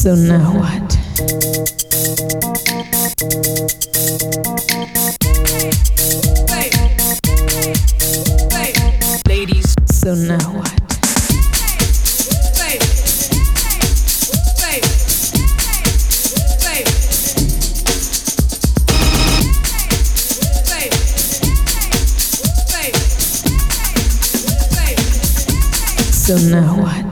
So now what? Ladies, so now what? So now what?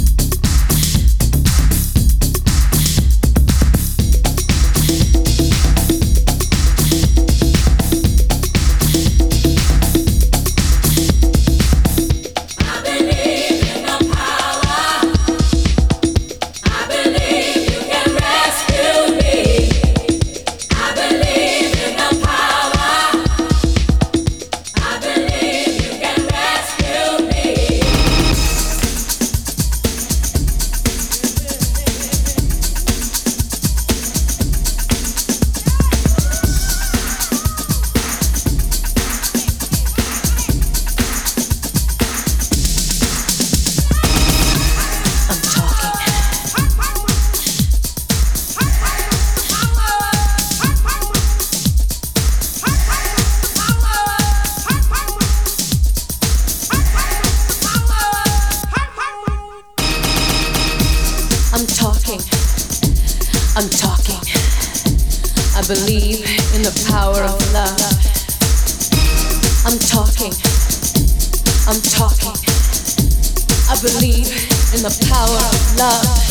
I'm talking. I believe in the power of love. I'm talking. I'm talking. I believe in the power of love.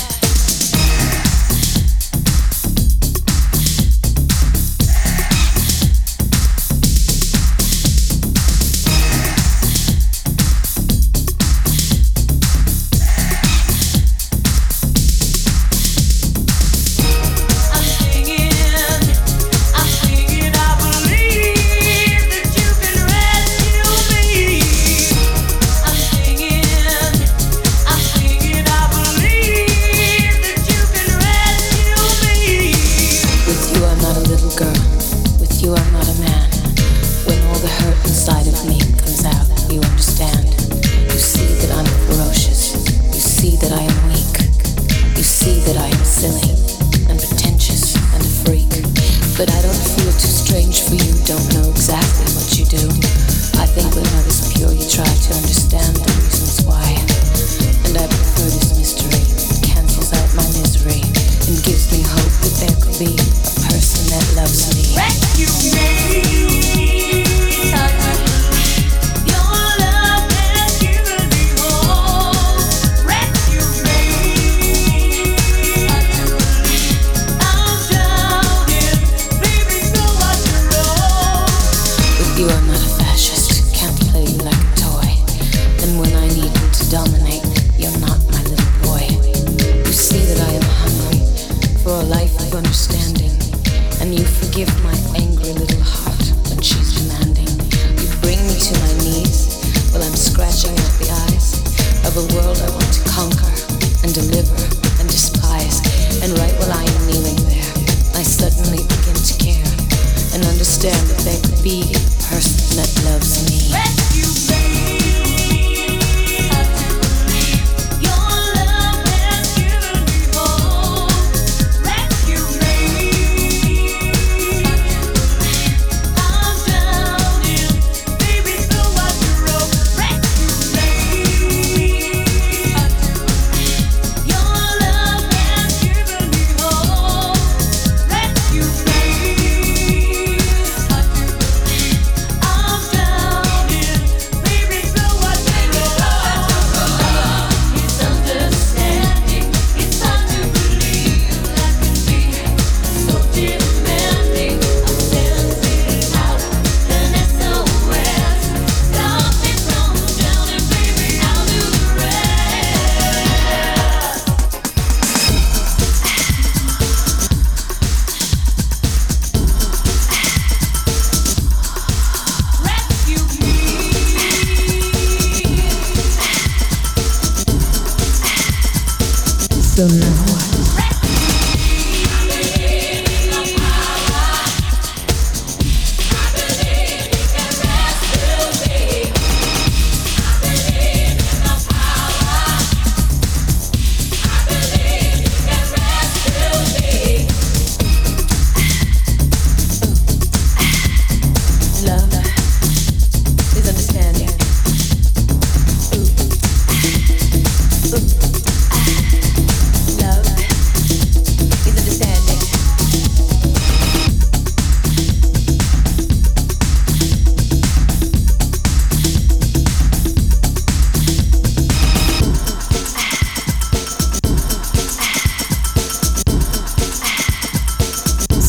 So now what?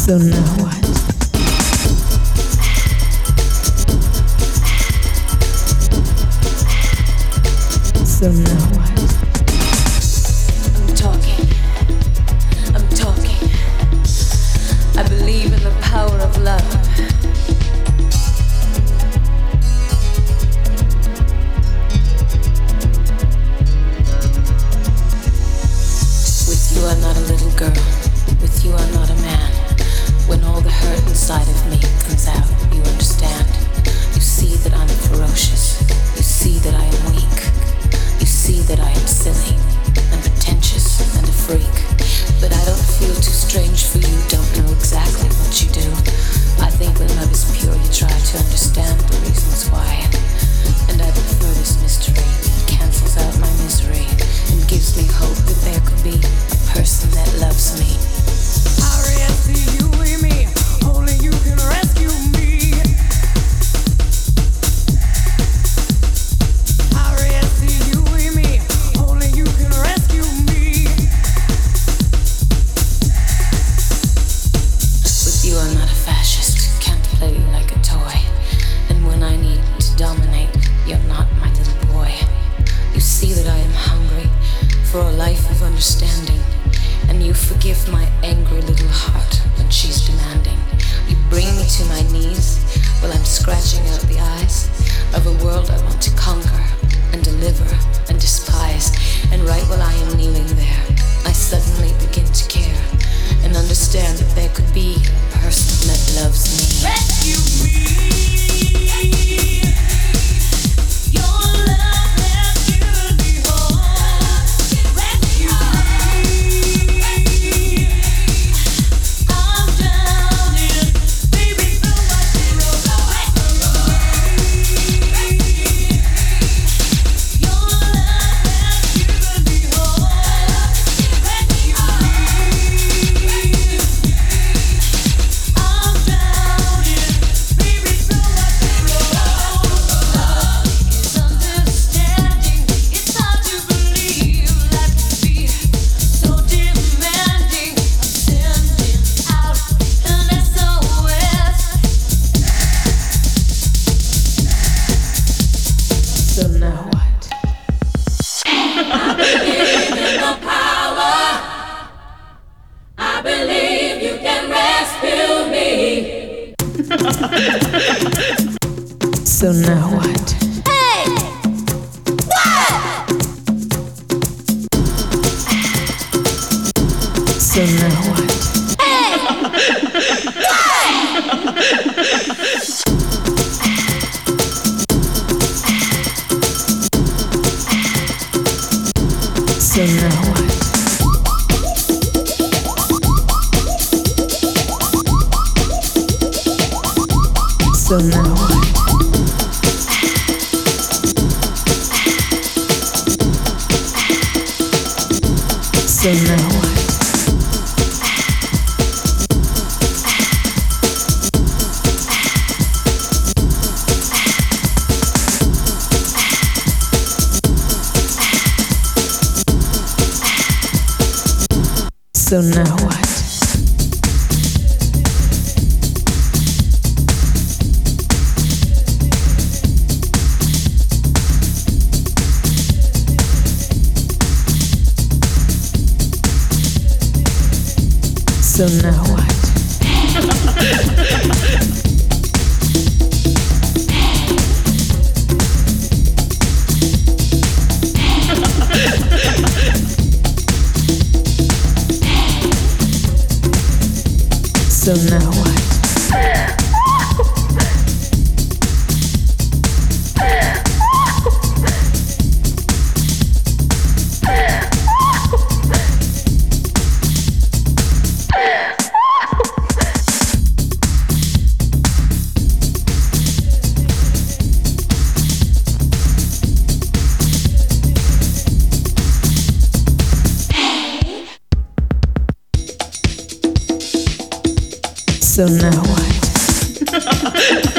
So now what? So now what? I'm talking. I believe in the power of love. With you I'm not a little girl. With you I'm not a man. When all the hurt inside of me comes out, you understand. You see that I'm ferocious. You see that I am weak. You see that I am silly and pretentious and a freak. But I don't feel too strange for you, don't know exactly what you do. I think when love is pure you try to understand the reasons why. And I prefer this mystery. It cancels out my misery and gives me hope that there could be a person that loves me. R-E-S-C-U-E-Me, only you can rescue me. R-E-S-C-U-E-Me, only you can rescue me. With you I'm not a fascist, can't play you like a toy. And when I need to dominate, you're not my little boy. You see that I am hungry for a life of understanding. And you forgive my angry little heart when she's demanding. You bring me to my knees while I'm scratching out the eyes of a world I want to conquer and deliver and despise. And right while I am kneeling there, I suddenly begin to care and understand that there could be a person that loves me. Rescue me. So now what? Hey! What? So now what? Hey! What? So now what? So now what? So now what? So now what? So now what? So now what? So now what?